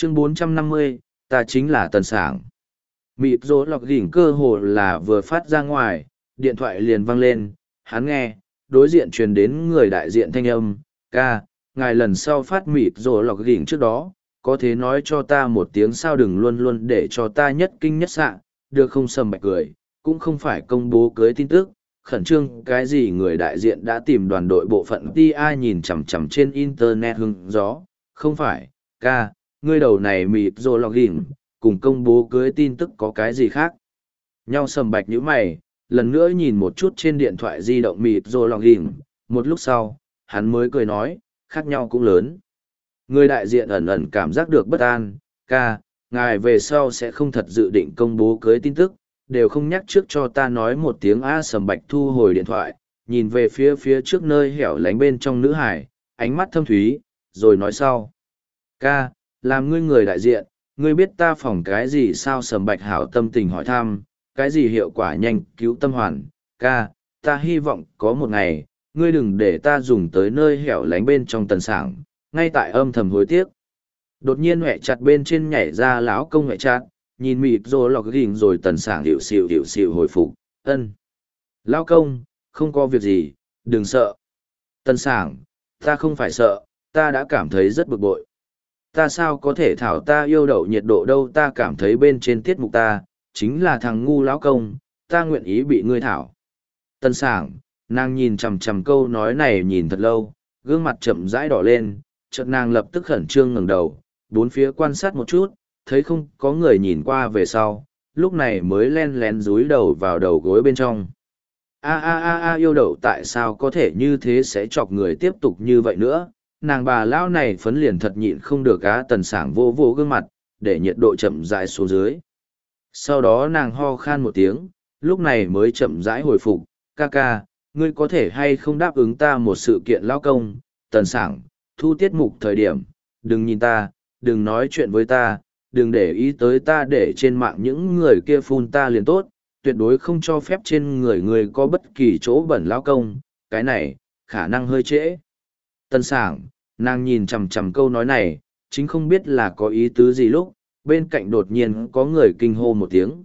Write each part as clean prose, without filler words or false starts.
Chương 450, ta chính là Tần Sảng. Mịp rỗ lọc gỉnh cơ hồ là vừa phát ra ngoài, điện thoại liền vang lên, hắn nghe, đối diện truyền đến người đại diện thanh âm, ca, ngài lần sau phát mịp rỗ lọc gỉnh trước đó, có thể nói cho ta một tiếng sao đừng luôn luôn để cho ta nhất kinh nhất sạ, được không? Sầm bạch cười, cũng không phải công bố cưới tin tức, khẩn trương cái gì. Người đại diện đã tìm đoàn đội bộ phận TI nhìn chằm chằm trên internet hứng gió, không phải, ca, ngươi đầu này mịp rỗ lọc gỉnh, cùng công bố cưới tin tức có cái gì khác nhau? Sầm bạch nhíu mày, lần nữa nhìn một chút trên điện thoại di động mịp rỗ lọc gỉnh, một lúc sau, hắn mới cười nói, khác nhau cũng lớn. Người đại diện ẩn ẩn cảm giác được bất an, ca, ngài về sau sẽ không thật dự định công bố cưới tin tức, đều không nhắc trước cho ta nói một tiếng. A. Sầm bạch thu hồi điện thoại, nhìn về phía trước nơi hẻo lánh bên trong nữ hải, ánh mắt thâm thúy, rồi nói sau. Ca, làm ngươi người đại diện, ngươi biết ta phỏng cái gì sao? Sầm bạch hảo tâm tình hỏi thăm, cái gì hiệu quả nhanh cứu tâm hoàn. Ca, ta hy vọng có một ngày, ngươi đừng để ta dùng tới nơi hẻo lánh bên trong Tần Sảng, ngay tại âm thầm hối tiếc. Đột nhiên huệ chặt bên trên nhảy ra lão công huệ chặt, nhìn mịp rồ lọc gỉnh rồi Tần Sảng hiệu xịu hồi phục, ân. Lão công, không có việc gì, đừng sợ. Tần Sảng, ta không phải sợ, ta đã cảm thấy rất bực bội. Ta sao có thể thảo ta yêu đậu nhiệt độ đâu? Ta cảm thấy bên trên tiết mục ta, chính là thằng ngu lão công, ta nguyện ý bị ngươi thảo. Tần Sảng, nàng nhìn chằm chằm câu nói này nhìn thật lâu, gương mặt chậm rãi đỏ lên, chợt nàng lập tức khẩn trương ngẩng đầu, bốn phía quan sát một chút, thấy không có người nhìn qua về sau, lúc này mới len lén dúi đầu vào đầu gối bên trong. Yêu đậu tại sao có thể như thế, sẽ chọc người tiếp tục như vậy nữa? Nàng bà lão này phấn liền thật nhịn không được. Tần Sảng vô vô gương mặt, để nhiệt độ chậm rãi xuống dưới. Sau đó nàng ho khan một tiếng, lúc này mới chậm rãi hồi phục, ca ca, ngươi có thể hay không đáp ứng ta một sự kiện lão công? Tần Sảng, thu tiết mục thời điểm, đừng nhìn ta, đừng nói chuyện với ta, đừng để ý tới ta, để trên mạng những người kia phun ta liền tốt, tuyệt đối không cho phép trên người người có bất kỳ chỗ bẩn lão công, cái này, khả năng hơi trễ. Tần Sảng, nàng nhìn chằm chằm câu nói này, chính không biết là có ý tứ gì lúc, bên cạnh đột nhiên có người kinh hô một tiếng,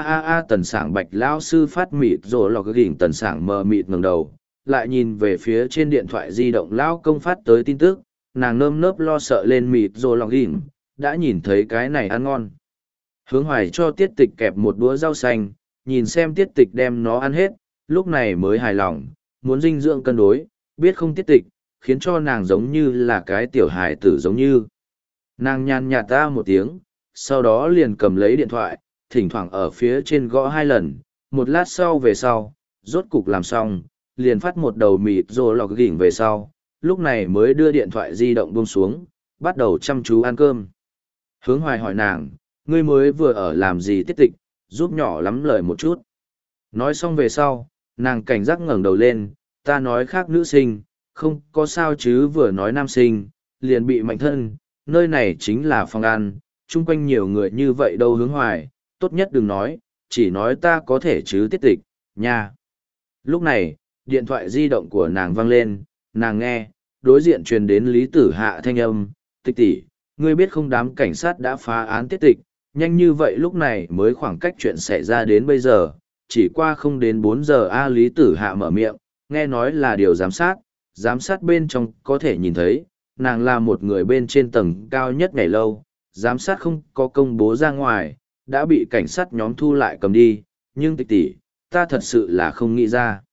Tần Sảng bạch lão sư phát mịt rồi lọc gỉnh. Tần Sảng mờ mịt ngẩng đầu, lại nhìn về phía trên điện thoại di động lão công phát tới tin tức, nàng nơm nớp lo sợ lên mịt rồi lọc gỉnh, đã nhìn thấy cái này ăn ngon. Hướng Hoài cho Tiết Tịch kẹp một đũa rau xanh, nhìn xem Tiết Tịch đem nó ăn hết, lúc này mới hài lòng, muốn dinh dưỡng cân đối, biết không Tiết Tịch, khiến cho nàng giống như là cái tiểu hài tử giống như. Nàng nhàn nhạt ta một tiếng, sau đó liền cầm lấy điện thoại, thỉnh thoảng ở phía trên gõ 2 lần, một lát sau về sau, rốt cục làm xong, liền phát một đầu mịt rồi lọc gỉnh về sau, lúc này mới đưa điện thoại di động buông xuống, bắt đầu chăm chú ăn cơm. Hướng Hoài hỏi nàng, ngươi mới vừa ở làm gì Tiết Tịch, giúp nhỏ lắm lời một chút. Nói xong về sau, nàng cảnh giác ngẩng đầu lên, ta nói khác nữ sinh, không có sao chứ, vừa nói nam sinh, liền bị mạnh thân, nơi này chính là phòng ăn, chung quanh nhiều người như vậy đâu. Hướng Hoài, tốt nhất đừng nói, chỉ nói ta có thể chứ Tiết Tịch, nha. Lúc này, điện thoại di động của nàng vang lên, nàng nghe, đối diện truyền đến Lý Tử Hạ thanh âm, Tịch tỷ, ngươi biết không, đám cảnh sát đã phá án Tiết Tịch, nhanh như vậy lúc này mới khoảng cách chuyện xảy ra đến bây giờ, chỉ qua không đến 4 giờ. Lý Tử Hạ mở miệng, nghe nói là điều giám sát bên trong có thể nhìn thấy, nàng là một người bên trên tầng cao nhất ngày lâu, giám sát không có công bố ra ngoài, đã bị cảnh sát nhóm thu lại cầm đi, nhưng Tịch tỷ, ta thật sự là không nghĩ ra.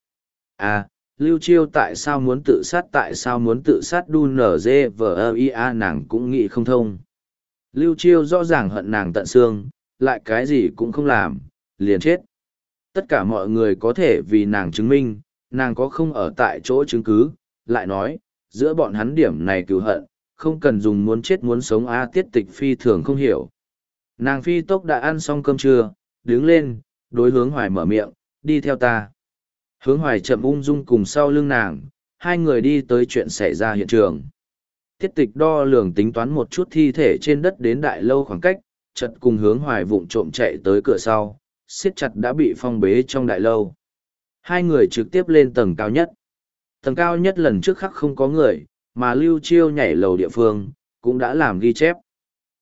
Lưu Chiêu tại sao muốn tự sát đu nở dê vờ nàng cũng nghĩ không thông. Lưu Chiêu rõ ràng hận nàng tận xương, lại cái gì cũng không làm, liền chết. Tất cả mọi người có thể vì nàng chứng minh, nàng có không ở tại chỗ chứng cứ, lại nói, giữa bọn hắn điểm này cừu hận, không cần dùng muốn chết muốn sống. Tiết Tịch phi thường không hiểu. Nàng phi tốc đã ăn xong cơm trưa, đứng lên, đối Hướng Hoài mở miệng, đi theo ta. Hướng Hoài chậm ung dung cùng sau lưng nàng, hai người đi tới chuyện xảy ra hiện trường. Tiết Tịch đo lường tính toán một chút thi thể trên đất đến đại lâu khoảng cách, chợt cùng Hướng Hoài vụng trộm chạy tới cửa sau, siết chặt đã bị phong bế trong đại lâu. Hai người trực tiếp lên tầng cao nhất. Tầng cao nhất lần trước khắc không có người, mà Lưu Chiêu nhảy lầu địa phương, cũng đã làm ghi chép.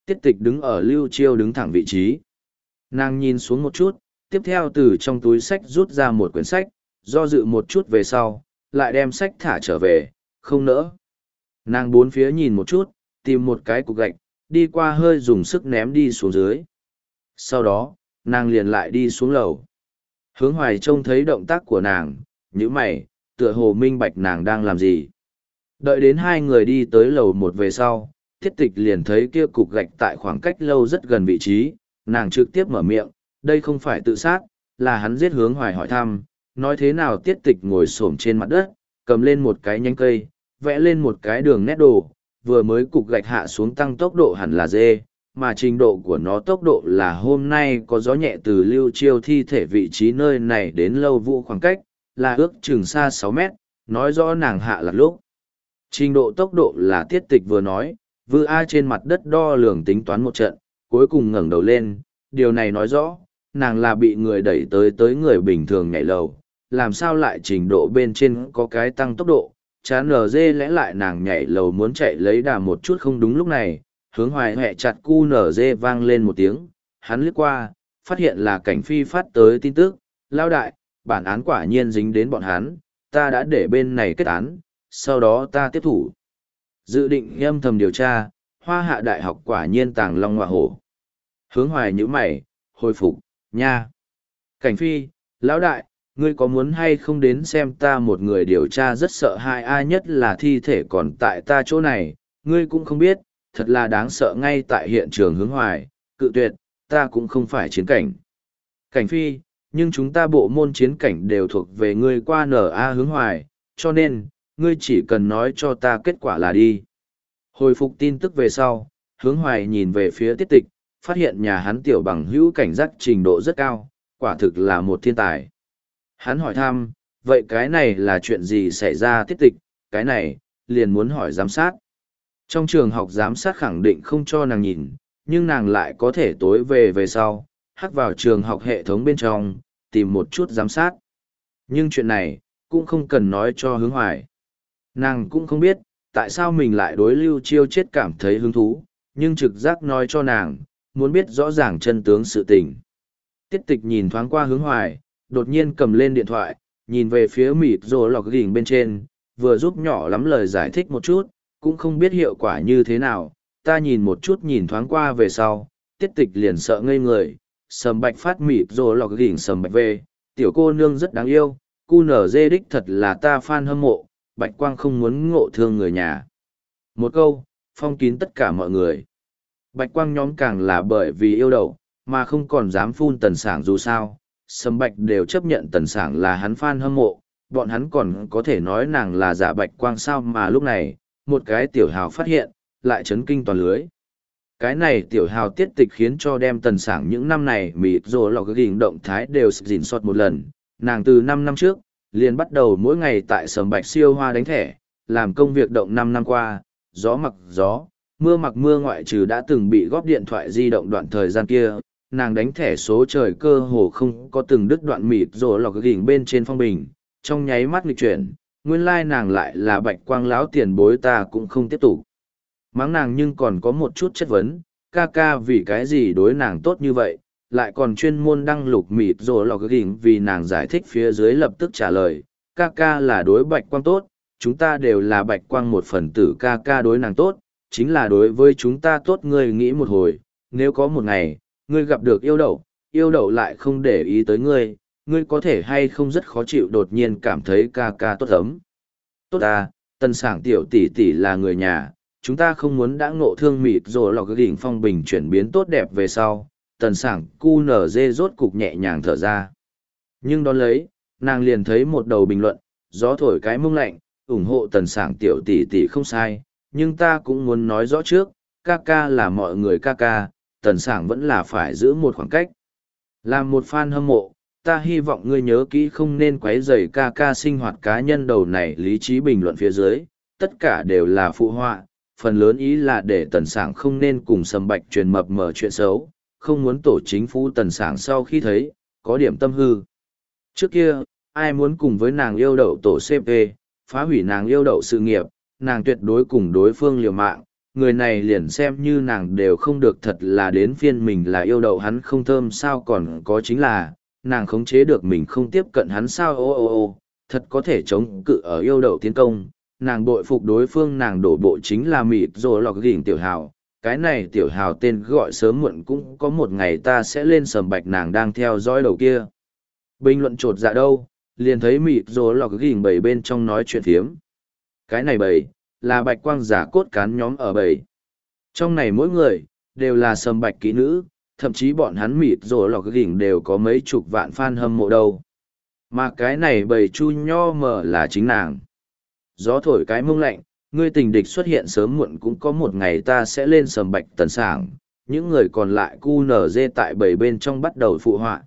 Tiết tịch đứng ở Lưu Chiêu đứng thẳng vị trí. Nàng nhìn xuống một chút, tiếp theo từ trong túi sách rút ra một quyển sách, do dự một chút về sau, lại đem sách thả trở về, không nỡ. Nàng bốn phía nhìn một chút, tìm một cái cục gạch, đi qua hơi dùng sức ném đi xuống dưới. Sau đó, nàng liền lại đi xuống lầu. Hướng Hoài trông thấy động tác của nàng, nhíu mày, tựa hồ minh bạch nàng đang làm gì. Đợi đến hai người đi tới lầu một về sau, Tiết Tịch liền thấy kia cục gạch tại khoảng cách lâu rất gần vị trí, nàng trực tiếp mở miệng, đây không phải tự sát, là hắn giết Hướng Hoài hỏi thăm, nói thế nào. Tiết Tịch ngồi xổm trên mặt đất, cầm lên một cái nhánh cây, vẽ lên một cái đường nét đồ, vừa mới cục gạch hạ xuống tăng tốc độ hẳn là dê, mà trình độ của nó tốc độ là hôm nay có gió nhẹ từ Lưu Chiêu thi thể vị trí nơi này đến Lâu Vũ khoảng cách, là ước chừng xa 6 mét, nói rõ nàng hạ lạc lúc. Trình độ tốc độ là Tiết Tịch vừa nói, Vư A trên mặt đất đo lường tính toán một trận, cuối cùng ngẩng đầu lên, điều này nói rõ, nàng là bị người đẩy tới người bình thường nhảy lầu, làm sao lại trình độ bên trên có cái tăng tốc độ, chán nở dê lẽ lại nàng nhảy lầu muốn chạy lấy đà một chút không đúng lúc này, Hướng Hoài hẹ chặt cu nở dê vang lên một tiếng, hắn liếc qua, phát hiện là Cảnh Phi phát tới tin tức, lao đại, bản án quả nhiên dính đến bọn hắn, ta đã để bên này kết án, sau đó ta tiếp thủ. Dự định âm thầm điều tra, Hoa Hạ Đại học quả nhiên tàng long ngọa hổ. Hướng Hoài nhíu mày, hồi phục, nha. Cảnh Phi, lão đại, ngươi có muốn hay không đến xem ta một người điều tra rất sợ hãi ai nhất là thi thể còn tại ta chỗ này, ngươi cũng không biết, thật là đáng sợ ngay tại hiện trường. Hướng Hoài, cự tuyệt, ta cũng không phải chiến cảnh. Cảnh Phi, nhưng chúng ta bộ môn chiến cảnh đều thuộc về ngươi qua N.A. Hướng Hoài, cho nên, ngươi chỉ cần nói cho ta kết quả là đi. Hồi phục tin tức về sau, Hướng Hoài nhìn về phía Tiết Tịch, phát hiện nhà hắn tiểu bằng hữu cảnh giác trình độ rất cao, quả thực là một thiên tài. Hắn hỏi thăm, vậy cái này là chuyện gì xảy ra? Tiết Tịch, cái này, liền muốn hỏi giám sát. Trong trường học giám sát khẳng định không cho nàng nhìn, nhưng nàng lại có thể tối về sau, hắc vào trường học hệ thống bên trong, tìm một chút giám sát. Nhưng chuyện này, cũng không cần nói cho Hướng Hoài. Nàng cũng không biết, tại sao mình lại đối Lưu Chiêu chết cảm thấy hứng thú, nhưng trực giác nói cho nàng, muốn biết rõ ràng chân tướng sự tình. Tiết Tịch nhìn thoáng qua Hướng Hoài, đột nhiên cầm lên điện thoại, nhìn về phía mịt rồ lọc gỉnh bên trên, vừa giúp nhỏ lắm lời giải thích một chút, cũng không biết hiệu quả như thế nào, ta nhìn một chút nhìn thoáng qua về sau, Tiết Tịch liền sợ ngây người, Sầm Bạch phát mịt rồ lọc gỉnh Sầm Bạch về, tiểu cô nương rất đáng yêu, cu nở dê đích thật là ta fan hâm mộ, Bạch Quang không muốn ngộ thương người nhà. Một câu, phong kín tất cả mọi người. Bạch Quang nhóm càng là bởi vì yêu đậu, mà không còn dám phun Tần Sảng dù sao. Sầm Bạch đều chấp nhận Tần Sảng là hắn fan hâm mộ, bọn hắn còn có thể nói nàng là giả Bạch Quang sao, mà lúc này, một cái tiểu hào phát hiện, lại chấn kinh toàn lưới. Cái này tiểu hào Tiết Tịch khiến cho đem Tần Sảng những năm này mịt rồi lò cái hình động thái đều dình soát một lần, nàng từ 5 năm trước, liền bắt đầu mỗi ngày tại Sầm Bạch siêu hoa đánh thẻ, làm công việc động 5 năm qua, gió mặc gió, mưa mặc mưa, ngoại trừ đã từng bị góp điện thoại di động đoạn thời gian kia, nàng đánh thẻ số trời cơ hồ không có từng đứt đoạn mịt rồi lọc gỉnh bên trên phong bình, trong nháy mắt nghịch chuyển, nguyên lai nàng lại là Bạch Quang lão tiền bối, ta cũng không tiếp tục mắng nàng nhưng còn có một chút chất vấn, ca ca vì cái gì đối nàng tốt như vậy, lại còn chuyên môn đăng lục mịt rồi lọc gỉnh, vì nàng giải thích phía dưới lập tức trả lời, ca ca là đối Bạch Quang tốt, chúng ta đều là Bạch Quang một phần tử, ca ca đối nàng tốt, chính là đối với chúng ta tốt. Ngươi nghĩ một hồi, nếu có một ngày, ngươi gặp được yêu đậu lại không để ý tới ngươi, ngươi có thể hay không rất khó chịu, đột nhiên cảm thấy ca ca tốt ấm. Tốt à, Tần Sảng tiểu tỷ tỷ là người nhà, chúng ta không muốn đã ngộ thương mịt rồi lọc gỉnh phong bình chuyển biến tốt đẹp về sau. Tần Sảng cu nở dê rốt cục nhẹ nhàng thở ra. Nhưng đón lấy, nàng liền thấy một đầu bình luận, gió thổi cái mông lạnh, ủng hộ Tần Sảng tiểu tỷ tỷ không sai, nhưng ta cũng muốn nói rõ trước, ca ca là mọi người ca ca, Tần Sảng vẫn là phải giữ một khoảng cách. Làm một fan hâm mộ, ta hy vọng ngươi nhớ kỹ không nên quấy rầy ca ca sinh hoạt cá nhân. Đầu này lý trí bình luận phía dưới, tất cả đều là phụ họa, phần lớn ý là để Tần Sảng không nên cùng Sầm Bạch truyền mập mờ chuyện xấu, không muốn tổ chính phủ. Tần Sảng sau khi thấy, có điểm tâm hư. Trước kia, ai muốn cùng với nàng yêu đậu tổ CP, phá hủy nàng yêu đậu sự nghiệp, nàng tuyệt đối cùng đối phương liều mạng, người này liền xem như nàng đều không được, thật là đến phiên mình là yêu đậu hắn không thơm sao, còn có chính là, nàng khống chế được mình không tiếp cận hắn sao. Ô ô ô, thật có thể chống cự ở yêu đậu tiến công, nàng bội phục đối phương. Nàng đổ bộ chính là mịt rồi lọc gỉnh tiểu hào, cái này tiểu hào tên gọi sớm muộn cũng có một ngày ta sẽ lên sầm bạch. Nàng đang theo dõi đầu kia bình luận chột dạ đâu, liền thấy mịt rồi lọc gỉnh bầy bên trong nói chuyện phiếm. Cái này bầy là bạch quang giả cốt cán nhóm ở bầy, trong này mỗi người đều là sầm bạch kỹ nữ, thậm chí bọn hắn mịt rồi lọc gỉnh đều có mấy chục vạn fan hâm mộ đâu. Mà cái này bầy chu nho mờ là chính nàng. Gió thổi cái mông lạnh, ngươi tình địch xuất hiện sớm muộn cũng có một ngày ta sẽ lên sầm bạch tần sảng. Những người còn lại cu nở dê tại bầy bên trong bắt đầu phụ họa.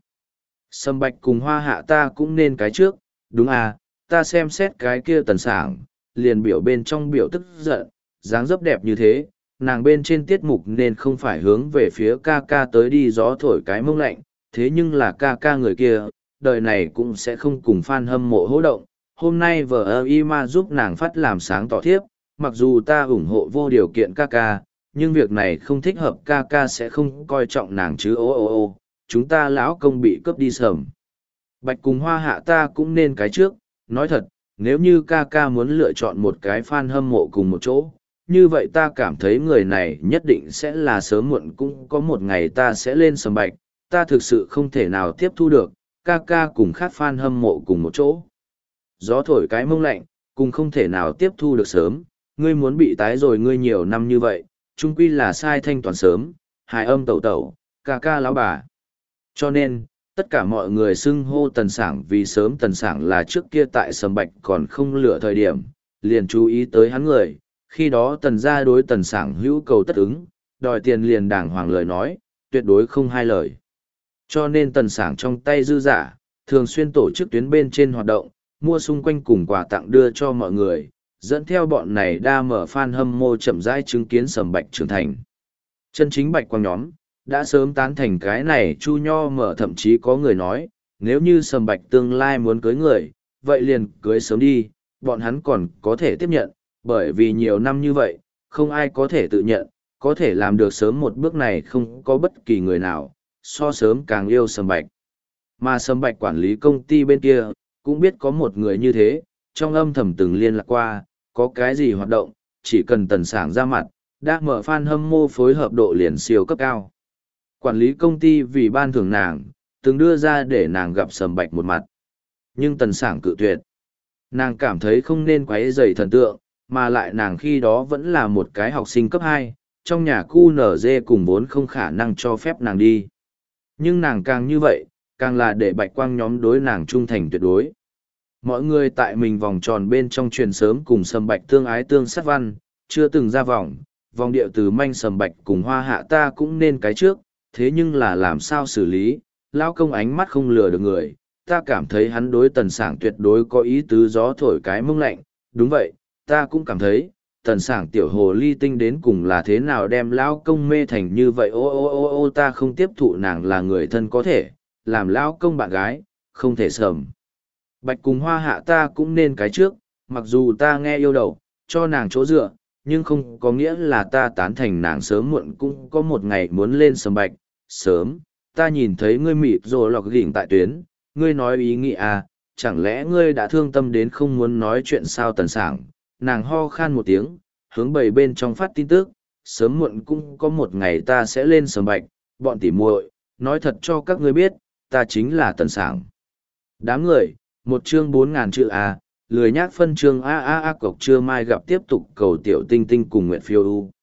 Sầm bạch cùng hoa hạ ta cũng nên cái trước, đúng à, ta xem xét cái kia tần sảng, liền biểu bên trong biểu tức giận, dáng dấp đẹp như thế, nàng bên trên tiết mục nên không phải hướng về phía ca ca tới đi. Gió thổi cái mông lạnh, thế nhưng là ca ca người kia, đời này cũng sẽ không cùng fan hâm mộ hỗ động. Hôm nay vợ Ima giúp nàng phát làm sáng tỏ thiếp, mặc dù ta ủng hộ vô điều kiện ca ca, nhưng việc này không thích hợp, ca ca sẽ không coi trọng nàng chứ. Ô ô ô, chúng ta lão công bị cướp đi sầm bạch cùng hoa hạ ta cũng nên cái trước. Nói thật, nếu như ca ca muốn lựa chọn một cái fan hâm mộ cùng một chỗ, như vậy ta cảm thấy người này nhất định sẽ là sớm muộn cũng có một ngày ta sẽ lên sầm bạch. Ta thực sự không thể nào tiếp thu được ca ca cùng khác fan hâm mộ cùng một chỗ. Gió thổi cái mông lạnh, cùng không thể nào tiếp thu được sớm, ngươi muốn bị tái rồi, ngươi nhiều năm như vậy, chung quy là sai thanh toàn sớm, hài âm tẩu tẩu, ca ca lão bà. Cho nên, tất cả mọi người xưng hô tần sảng vì sớm. Tần sảng là trước kia tại sầm bạch còn không lựa thời điểm, liền chú ý tới hắn người, khi đó tần gia đối tần sảng hữu cầu tất ứng, đòi tiền liền đàng hoàng lời nói, tuyệt đối không hai lời. Cho nên tần sảng trong tay dư giả, thường xuyên tổ chức tuyến bên trên hoạt động, mua xung quanh cùng quà tặng đưa cho mọi người, dẫn theo bọn này đa mở fan hâm mộ chậm rãi chứng kiến sầm bạch trưởng thành. Chân chính bạch quang nhóm, đã sớm tán thành cái này chu nho mở, thậm chí có người nói, nếu như sầm bạch tương lai muốn cưới người, vậy liền cưới sớm đi, bọn hắn còn có thể tiếp nhận, bởi vì nhiều năm như vậy, không ai có thể tự nhận, có thể làm được sớm một bước này không có bất kỳ người nào, so sớm càng yêu sầm bạch. Mà sầm bạch quản lý công ty bên kia, cũng biết có một người như thế, trong âm thầm từng liên lạc qua, có cái gì hoạt động, chỉ cần tần sảng ra mặt, đã mở fan hâm mộ phối hợp độ liền siêu cấp cao. Quản lý công ty vì ban thưởng nàng, từng đưa ra để nàng gặp sầm bạch một mặt. Nhưng tần sảng cự tuyệt. Nàng cảm thấy không nên quấy rầy thần tượng, mà lại nàng khi đó vẫn là một cái học sinh cấp 2, trong nhà cu nở dê cùng vốn không khả năng cho phép nàng đi. Nhưng nàng càng như vậy, càng là để bạch quang nhóm đối nàng trung thành tuyệt đối. Mọi người tại mình vòng tròn bên trong truyền sớm cùng sầm bạch tương ái tương sát văn, chưa từng ra vòng điệu từ manh sầm bạch cùng hoa hạ ta cũng nên cái trước, thế nhưng là làm sao xử lý, lão công ánh mắt không lừa được người, ta cảm thấy hắn đối tần sảng tuyệt đối có ý tứ. Gió thổi cái mông lạnh, đúng vậy, ta cũng cảm thấy, tần sảng tiểu hồ ly tinh đến cùng là thế nào đem lão công mê thành như vậy. Ô ô ô ô, ta không tiếp thụ nàng là người thân có thể, làm lão công bạn gái, không thể sầm bạch cùng hoa hạ ta cũng nên cái trước, mặc dù ta nghe yêu đầu, cho nàng chỗ dựa, nhưng không có nghĩa là ta tán thành nàng sớm muộn cũng có một ngày muốn lên sầm bạch. Sớm, ta nhìn thấy ngươi mịt rồi lọc gỉnh tại tuyến, ngươi nói ý nghĩ à, chẳng lẽ ngươi đã thương tâm đến không muốn nói chuyện sao? Tần sảng, nàng ho khan một tiếng, hướng bầy bên trong phát tin tức, sớm muộn cũng có một ngày ta sẽ lên sầm bạch, bọn tỉ muội, nói thật cho các ngươi biết, ta chính là tần sảng. Đám người, một chương 4.000 chữ A, lười nhác phân chương A cộc trưa mai gặp tiếp tục cầu tiểu tinh tinh cùng Nguyệt Phiêu U.